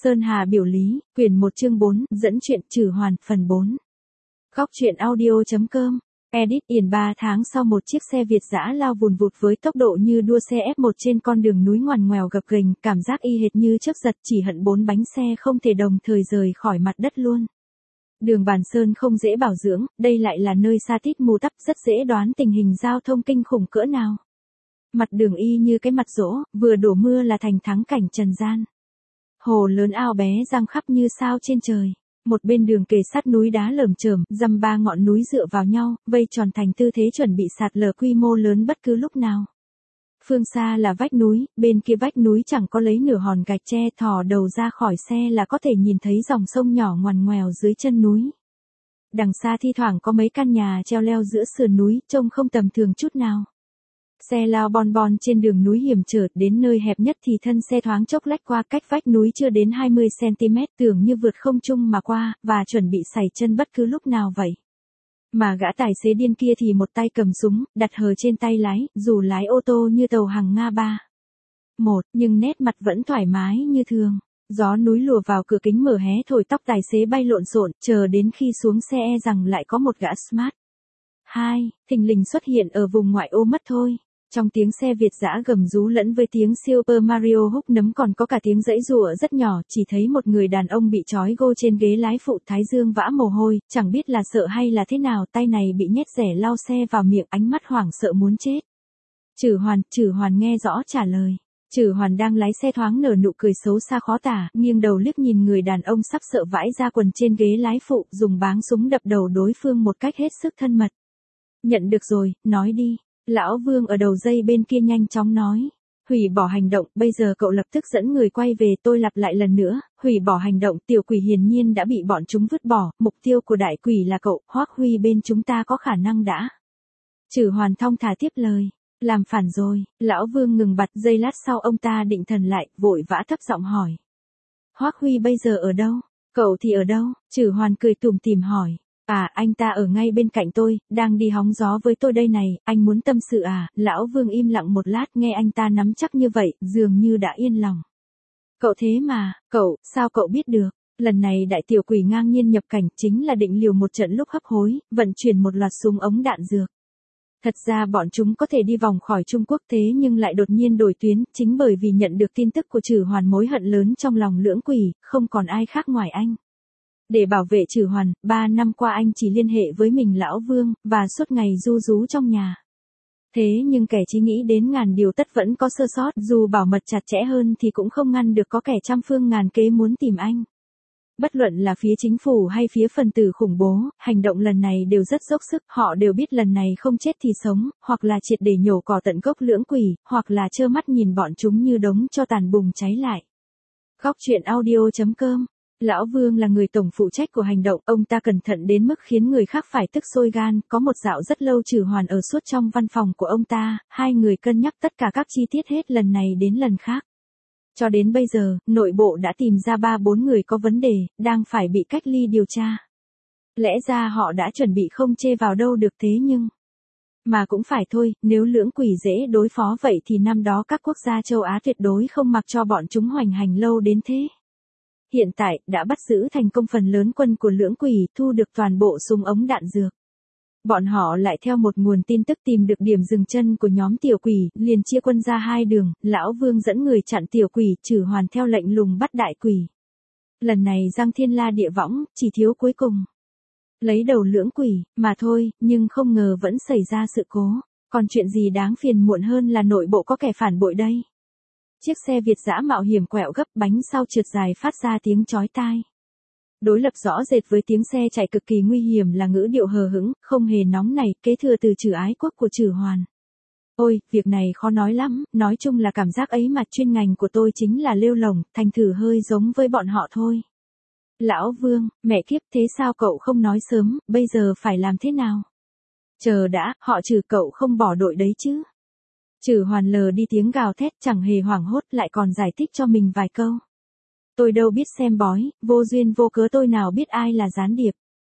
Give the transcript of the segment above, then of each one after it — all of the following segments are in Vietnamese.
Sơn Hà biểu lý, quyển 1 chương 4, dẫn truyện Trử Hoàn, phần 4. Góc truyện audio.com. Edit Yển 3 tháng sau một chiếc xe Việt dã lao vùn vụt với tốc độ như đua xe F1 trên con đường núi ngoằn ngoèo gập ghềnh, cảm giác y hệt như chớp giật, chỉ hận 4 bánh xe không thể đồng thời rời khỏi mặt đất luôn. Đường Bàn Sơn không dễ bảo dưỡng, đây lại là nơi sa tít mù tắp, rất dễ đoán tình hình giao thông kinh khủng cỡ nào. Mặt đường y như cái mặt dỗ, vừa đổ mưa là thành thắng cảnh trần gian. Hồ lớn ao bé giăng khắp như sao trên trời. Một bên đường kề sát núi đá lởm chởm, dăm ba ngọn núi dựa vào nhau, vây tròn thành tư thế chuẩn bị sạt lở quy mô lớn bất cứ lúc nào. Phương xa là vách núi, bên kia vách núi chẳng có lấy nửa hòn gạch tre, thò đầu ra khỏi xe là có thể nhìn thấy dòng sông nhỏ ngoằn ngoèo dưới chân núi. Đằng xa thi thoảng có mấy căn nhà treo leo giữa sườn núi, trông không tầm thường chút nào. Xe lao bon bon trên đường núi hiểm trở, đến nơi hẹp nhất thì thân xe thoáng chốc lách qua, cách vách núi chưa đến 20 cm, tưởng như vượt không trung mà qua, và chuẩn bị sẩy chân bất cứ lúc nào vậy. Mà gã tài xế điên kia thì một tay cầm súng, đặt hờ trên tay lái, dù lái ô tô như tàu hàng Nga 3-1, nhưng nét mặt vẫn thoải mái như thường. Gió núi lùa vào cửa kính mở hé thổi tóc tài xế bay lộn xộn, chờ đến khi xuống xe rằng lại có một gã Smart 2, thình lình xuất hiện ở vùng ngoại ô mất thôi. Trong tiếng xe Việt dã gầm rú lẫn với tiếng Super Mario húc nấm còn có cả tiếng giãy giụa rất nhỏ, chỉ thấy một người đàn ông bị trói gô trên ghế lái phụ, thái dương vã mồ hôi, chẳng biết là sợ hay là thế nào, tay này bị nhét rẻ lau xe vào miệng, ánh mắt hoảng sợ muốn chết. Trử Hoàn nghe rõ trả lời. Trử Hoàn đang lái xe thoáng nở nụ cười xấu xa khó tả, nghiêng đầu liếc nhìn người đàn ông sắp sợ vãi ra quần trên ghế lái phụ, dùng báng súng đập đầu đối phương một cách hết sức thân mật. Nhận được rồi, nói đi. Lão Vương ở đầu dây bên kia nhanh chóng nói. Hủy bỏ hành động, bây giờ cậu lập tức dẫn người quay về, tôi lặp lại lần nữa, hủy bỏ hành động, tiểu quỷ hiển nhiên đã bị bọn chúng vứt bỏ, mục tiêu của đại quỷ là cậu, Hoắc Huy bên chúng ta có khả năng đã. Trử Hoàn thong thả tiếp lời. Làm phản rồi, Lão Vương ngừng bặt, giây lát sau ông ta định thần lại, vội vã thấp giọng hỏi. Hoắc Huy bây giờ ở đâu? Cậu thì ở đâu? Trử Hoàn cười tủm tỉm hỏi. À, anh ta ở ngay bên cạnh tôi, đang đi hóng gió với tôi đây này, anh muốn tâm sự à? Lão Vương im lặng một lát, nghe anh ta nắm chắc như vậy, dường như đã yên lòng. Cậu thế mà, sao cậu biết được? Lần này đại tiểu quỷ ngang nhiên nhập cảnh, chính là định liều một trận lúc hấp hối, vận chuyển một loạt súng ống đạn dược. Thật ra bọn chúng có thể đi vòng khỏi Trung Quốc thế nhưng lại đột nhiên đổi tuyến, chính bởi vì nhận được tin tức của Trử Hoàn, mối hận lớn trong lòng lưỡng quỷ, không còn ai khác ngoài anh. Để bảo vệ Trử Hoàn, 3 năm qua anh chỉ liên hệ với mình Lão Vương, và suốt ngày ru rú trong nhà. Thế nhưng kẻ chí nghĩ đến ngàn điều tất vẫn có sơ sót, dù bảo mật chặt chẽ hơn thì cũng không ngăn được có kẻ trăm phương ngàn kế muốn tìm anh. Bất luận là phía chính phủ hay phía phần tử khủng bố, hành động lần này đều rất dốc sức, họ đều biết lần này không chết thì sống, hoặc là triệt để nhổ cỏ tận gốc lưỡng quỷ, hoặc là trơ mắt nhìn bọn chúng như đống tro tàn bùng cháy lại. Góc truyện audio.com. Lão Vương là người tổng phụ trách của hành động, ông ta cẩn thận đến mức khiến người khác phải tức sôi gan, có một dạo rất lâu Trử Hoàn ở suốt trong văn phòng của ông ta, hai người cân nhắc tất cả các chi tiết hết lần này đến lần khác. Cho đến bây giờ, nội bộ đã tìm ra 3-4 người có vấn đề, đang phải bị cách ly điều tra. Lẽ ra họ đã chuẩn bị không chê vào đâu được thế nhưng... Mà cũng phải thôi, nếu lưỡng quỷ dễ đối phó vậy thì năm đó các quốc gia châu Á tuyệt đối không mặc cho bọn chúng hoành hành lâu đến thế. Hiện tại, đã bắt giữ thành công phần lớn quân của lưỡng quỷ, thu được toàn bộ súng ống đạn dược. Bọn họ lại theo một nguồn tin tức tìm được điểm dừng chân của nhóm tiểu quỷ, liền chia quân ra hai đường, Lão Vương dẫn người chặn tiểu quỷ, Trử Hoàn theo lệnh lùng bắt đại quỷ. Lần này giang thiên la địa võng, chỉ thiếu cuối cùng. Lấy đầu lưỡng quỷ, mà thôi, nhưng không ngờ vẫn xảy ra sự cố. Còn chuyện gì đáng phiền muộn hơn là nội bộ có kẻ phản bội đây. Chiếc xe Việt dã mạo hiểm quẹo gấp, bánh sau trượt dài phát ra tiếng chói tai. Đối lập rõ rệt với tiếng xe chạy cực kỳ nguy hiểm là ngữ điệu hờ hững, không hề nóng nảy, kế thừa từ Trử Ái Quốc của Trử Hoàn. Ôi, việc này khó nói lắm, nói chung là cảm giác ấy mà chuyên ngành của tôi chính là lêu lổng, thành thử hơi giống với bọn họ thôi. Lão Vương, mẹ kiếp, thế sao cậu không nói sớm, bây giờ phải làm thế nào? Chờ đã, họ Trử cậu không bỏ đội đấy chứ? Trử Hoàn lờ đi tiếng gào thét, chẳng hề hoảng hốt, lại còn giải thích cho mình vài câu. Tôi đâu biết xem bói, vô duyên vô cớ tôi nào biết ai là gián điệp.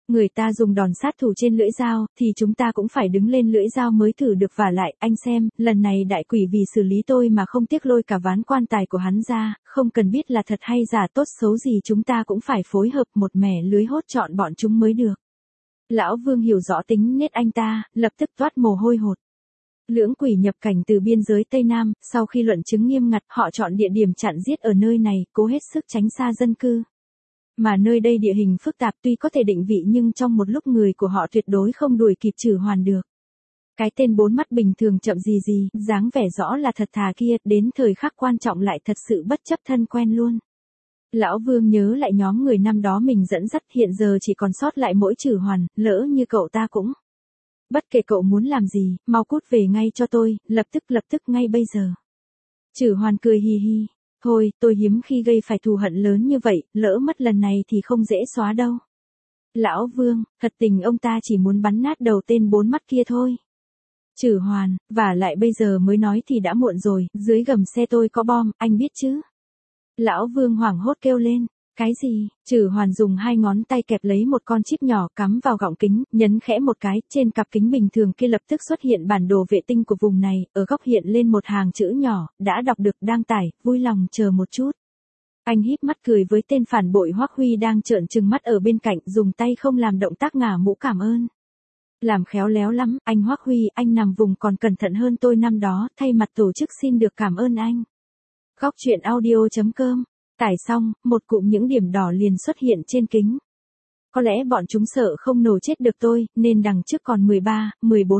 Người ta dùng đòn sát thủ trên lưỡi dao, thì chúng ta cũng phải đứng lên lưỡi dao mới thử được. Vả lại, anh xem, lần này đại quỷ vì xử lý tôi mà không tiếc lôi cả ván quan tài của hắn ra, không cần biết là thật hay giả tốt xấu gì chúng ta cũng phải phối hợp một mẻ lưới hốt trọn bọn chúng mới được. Lão Vương hiểu rõ tính nết anh ta, lập tức toát mồ hôi hột. Lưỡng quỷ nhập cảnh từ biên giới Tây Nam, sau khi luận chứng nghiêm ngặt, họ chọn địa điểm chặn giết ở nơi này, cố hết sức tránh xa dân cư. Mà nơi đây địa hình phức tạp tuy có thể định vị nhưng trong một lúc người của họ tuyệt đối không đuổi kịp Trử Hoàn được. Cái tên bốn mắt bình thường chậm gì gì, dáng vẻ rõ là thật thà kia, đến thời khắc quan trọng lại thật sự bất chấp thân quen luôn. Lão Vương nhớ lại nhóm người năm đó mình dẫn dắt, hiện giờ chỉ còn sót lại mỗi Trử Hoàn, lỡ như cậu ta cũng. Bất kể cậu muốn làm gì, mau cút về ngay cho tôi, lập tức ngay bây giờ. Trử Hoàn cười hì hì. Thôi, tôi hiếm khi gây phải thù hận lớn như vậy, lỡ mất lần này thì không dễ xóa đâu. Lão Vương, thật tình ông ta chỉ muốn bắn nát đầu tên bốn mắt kia thôi. Trử Hoàn, và lại bây giờ mới nói thì đã muộn rồi, dưới gầm xe tôi có bom, anh biết chứ? Lão Vương hoảng hốt kêu lên. Cái gì? Trử Hoàn dùng hai ngón tay kẹp lấy một con chip nhỏ cắm vào gọng kính, nhấn khẽ một cái, trên cặp kính bình thường kia lập tức xuất hiện bản đồ vệ tinh của vùng này, ở góc hiện lên một hàng chữ nhỏ, đã đọc được đang tải, vui lòng chờ một chút. Anh híp mắt cười với tên phản bội Hoắc Huy đang trợn trừng mắt ở bên cạnh, dùng tay không làm động tác ngả mũ cảm ơn. Làm khéo léo lắm, anh Hoắc Huy, anh nằm vùng còn cẩn thận hơn tôi năm đó, thay mặt tổ chức xin được cảm ơn anh. Góc truyện audio.com. Tải xong, một cụm những điểm đỏ liền xuất hiện trên kính. Có lẽ bọn chúng sợ không nổ chết được tôi, nên đằng trước còn 13, 14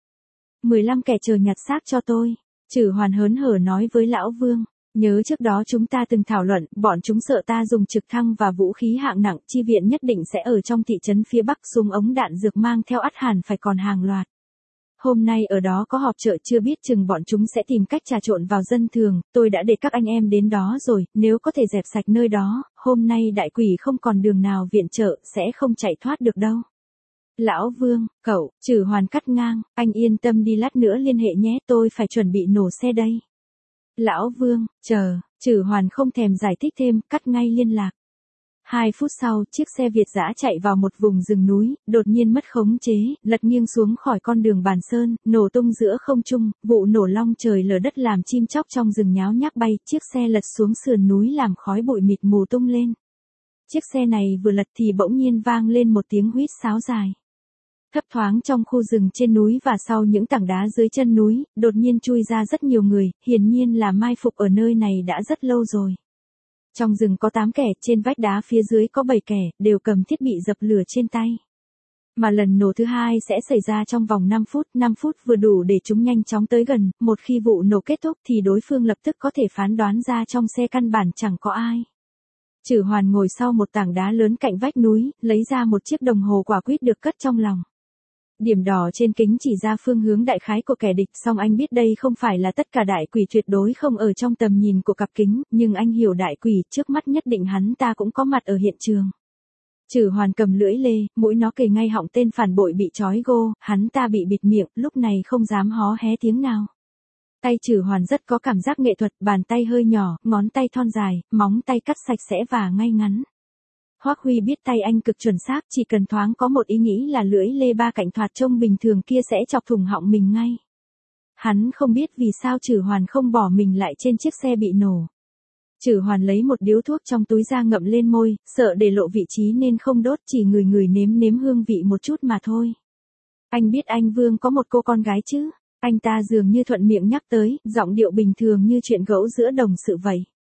15 kẻ chờ nhặt xác cho tôi. Trử Hoàn hớn hở nói với Lão Vương. Nhớ trước đó chúng ta từng thảo luận, bọn chúng sợ ta dùng trực thăng và vũ khí hạng nặng, chi viện nhất định sẽ ở trong thị trấn phía Bắc, súng ống đạn dược mang theo ắt hẳn phải còn hàng loạt. Hôm nay ở đó có họp chợ, chưa biết chừng bọn chúng sẽ tìm cách trà trộn vào dân thường, tôi đã để các anh em đến đó rồi, nếu có thể dẹp sạch nơi đó, hôm nay đại quỷ không còn đường nào viện trợ, sẽ không chạy thoát được đâu. Lão Vương, cậu, Trử Hoàn cắt ngang, anh yên tâm đi, lát nữa liên hệ nhé, tôi phải chuẩn bị nổ xe đây. Lão Vương, chờ, Trử Hoàn không thèm giải thích thêm, cắt ngay liên lạc. 2 phút sau, chiếc xe Việt dã chạy vào một vùng rừng núi, đột nhiên mất khống chế, lật nghiêng xuống khỏi con đường Bàn Sơn, nổ tung giữa không trung, vụ nổ long trời lở đất làm chim chóc trong rừng nháo nhác bay, chiếc xe lật xuống sườn núi làm khói bụi mịt mù tung lên. Chiếc xe này vừa lật thì bỗng nhiên vang lên một tiếng huýt sáo dài. Thấp thoáng trong khu rừng trên núi và sau những tảng đá dưới chân núi, đột nhiên chui ra rất nhiều người, hiển nhiên là mai phục ở nơi này đã rất lâu rồi. Trong rừng có 8 kẻ, trên vách đá phía dưới có 7 kẻ, đều cầm thiết bị dập lửa trên tay. Mà lần nổ thứ hai sẽ xảy ra trong vòng 5 phút vừa đủ để chúng nhanh chóng tới gần, một khi vụ nổ kết thúc thì đối phương lập tức có thể phán đoán ra trong xe căn bản chẳng có ai. Trử Hoàn ngồi sau một tảng đá lớn cạnh vách núi, lấy ra một chiếc đồng hồ quả quýt được cất trong lòng. Điểm đỏ trên kính chỉ ra phương hướng đại khái của kẻ địch, song anh biết đây không phải là tất cả, đại quỷ tuyệt đối không ở trong tầm nhìn của cặp kính, nhưng anh hiểu đại quỷ trước mắt nhất định hắn ta cũng có mặt ở hiện trường. Trử Hoàn cầm lưỡi lê, mũi nó kề ngay họng tên phản bội bị trói gô, hắn ta bị bịt miệng, lúc này không dám hó hé tiếng nào. Tay Trử Hoàn rất có cảm giác nghệ thuật, bàn tay hơi nhỏ, ngón tay thon dài, móng tay cắt sạch sẽ và ngay ngắn. Hoắc Huy biết tay anh cực chuẩn xác, chỉ cần thoáng có một ý nghĩ là lưỡi lê ba cạnh thoạt trông bình thường kia sẽ chọc thủng họng mình ngay. Hắn không biết vì sao Trử Hoàn không bỏ mình lại trên chiếc xe bị nổ. Trử Hoàn lấy một điếu thuốc trong túi ra ngậm lên môi, sợ để lộ vị trí nên không đốt, chỉ ngửi nếm hương vị một chút mà thôi. Anh biết anh Vương có một cô con gái chứ? Anh ta dường như thuận miệng nhắc tới, giọng điệu bình thường như chuyện gẫu giữa đồng sự vậy.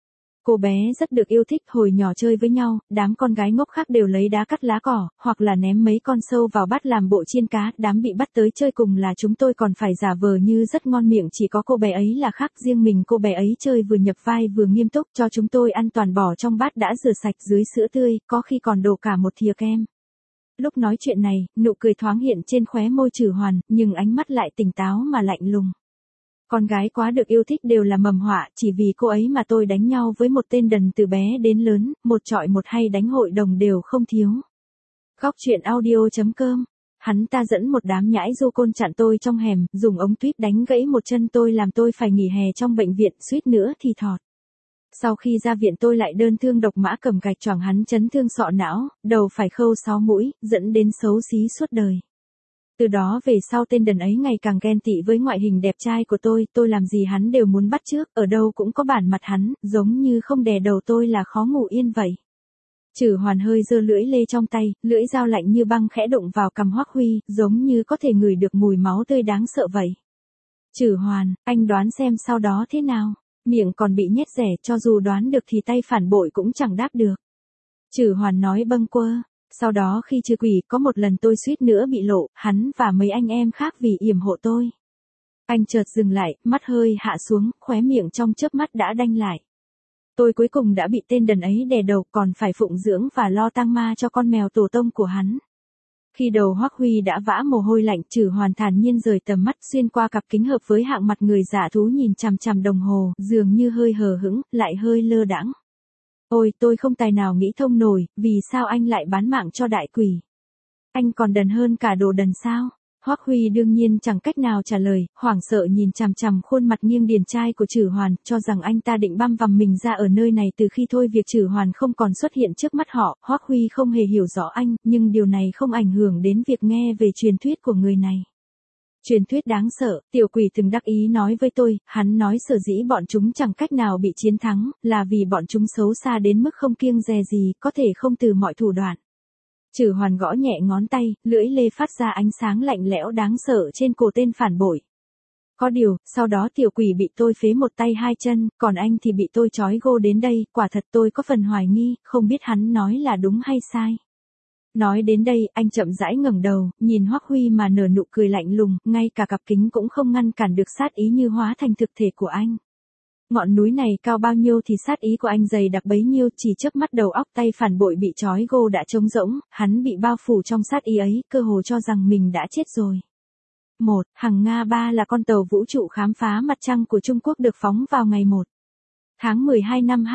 Cô bé rất được yêu thích, hồi nhỏ chơi với nhau, đám con gái ngốc khác đều lấy đá cắt lá cỏ, hoặc là ném mấy con sâu vào bát làm bộ chiên cá, đám bị bắt tới chơi cùng là chúng tôi còn phải giả vờ như rất ngon miệng, chỉ có cô bé ấy là khác, riêng mình cô bé ấy chơi vừa nhập vai vừa nghiêm túc, cho chúng tôi ăn toàn bỏ trong bát đã rửa sạch dưới sữa tươi, có khi còn đổ cả một thìa kem. Lúc nói chuyện này, nụ cười thoáng hiện trên khóe môi Trử Hoàn, nhưng ánh mắt lại tỉnh táo mà lạnh lùng. Con gái quá được yêu thích đều là mầm họa, chỉ vì cô ấy mà tôi đánh nhau với một tên đần từ bé đến lớn, một chọi một hay đánh hội đồng đều không thiếu. Góc truyện audio.com. Hắn ta dẫn một đám nhãi du côn chặn tôi trong hẻm, dùng ống tuyếp đánh gãy một chân tôi làm tôi phải nghỉ hè trong bệnh viện, suýt nữa thì thọt. Sau khi ra viện tôi lại đơn thương độc mã cầm gạch choảng hắn chấn thương sọ não, đầu phải khâu 6 mũi, dẫn đến xấu xí suốt đời. Từ đó về sau tên đần ấy ngày càng ghen tị với ngoại hình đẹp trai của tôi làm gì hắn đều muốn bắt chước, ở đâu cũng có bản mặt hắn, giống như không đè đầu tôi là khó ngủ yên vậy. Trử Hoàn hơi giơ lưỡi lê trong tay, lưỡi dao lạnh như băng khẽ đụng vào cằm Hoắc Huy, giống như có thể ngửi được mùi máu tươi đáng sợ vậy. Trử Hoàn, anh đoán xem sau đó thế nào? Miệng còn bị nhét rẻ, cho dù đoán được thì tay phản bội cũng chẳng đáp được. Trử Hoàn nói bâng quơ. Sau đó khi trừ quỷ có một lần tôi suýt nữa bị lộ, hắn và mấy anh em khác vì yểm hộ tôi. Anh chợt dừng lại, mắt hơi hạ xuống, khóe miệng trong chớp mắt đã đanh lại. Tôi cuối cùng đã bị tên đần ấy đè đầu, còn phải phụng dưỡng và lo tang ma cho con mèo tổ tông của hắn. Khi đầu Hoắc Huy đã vã mồ hôi lạnh, Trử Hoàn thản nhiên rời tầm mắt xuyên qua cặp kính hợp với hạng mặt người giả thú nhìn chằm chằm đồng hồ, dường như hơi hờ hững, lại hơi lơ đãng. Ôi, tôi không tài nào nghĩ thông nổi, vì sao anh lại bán mạng cho đại quỷ? Anh còn đần hơn cả đồ đần sao? Hoắc Huy đương nhiên chẳng cách nào trả lời, hoảng sợ nhìn chằm chằm khuôn mặt nghiêng điển trai của Trử Hoàn, cho rằng anh ta định băm vằm mình ra ở nơi này từ khi thôi việc Trử Hoàn không còn xuất hiện trước mắt họ. Hoắc Huy không hề hiểu rõ anh, nhưng điều này không ảnh hưởng đến việc nghe về truyền thuyết của người này. Truyền thuyết đáng sợ, tiểu quỷ từng đắc ý nói với tôi, hắn nói sở dĩ bọn chúng chẳng cách nào bị chiến thắng, là vì bọn chúng xấu xa đến mức không kiêng dè gì, có thể không từ mọi thủ đoạn. Trử Hoàn gõ nhẹ ngón tay, lưỡi lê phát ra ánh sáng lạnh lẽo đáng sợ trên cổ tên phản bội. Có điều, sau đó tiểu quỷ bị tôi phế một tay hai chân, còn anh thì bị tôi trói gô đến đây, quả thật tôi có phần hoài nghi, không biết hắn nói là đúng hay sai. Nói đến đây, anh chậm rãi ngẩng đầu, nhìn Hoắc Huy mà nở nụ cười lạnh lùng, ngay cả cặp kính cũng không ngăn cản được sát ý như hóa thành thực thể của anh. Ngọn núi này cao bao nhiêu thì sát ý của anh dày đặc bấy nhiêu, chỉ chớp mắt đầu óc tay phản bội bị trói gô đã trống rỗng, hắn bị bao phủ trong sát ý ấy, cơ hồ cho rằng mình đã chết rồi. 1. Hằng Nga 3 là con tàu vũ trụ khám phá mặt trăng của Trung Quốc được phóng vào ngày 1 tháng 12 năm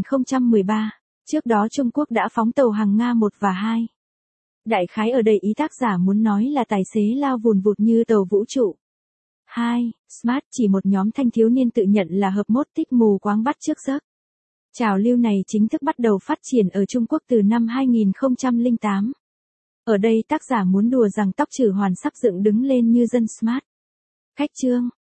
2013. Trước đó Trung Quốc đã phóng tàu Hằng Nga 1 và 2. Đại khái ở đây ý tác giả muốn nói là tài xế lao vùn vụt như tàu vũ trụ. 2. Smart chỉ một nhóm thanh thiếu niên tự nhận là hợp mốt thích mù quáng bắt chước giấc. Trào lưu này chính thức bắt đầu phát triển ở Trung Quốc từ năm 2008. Ở đây tác giả muốn đùa rằng tóc Trử Hoàn sắp dựng đứng lên như dân Smart. Khách chương.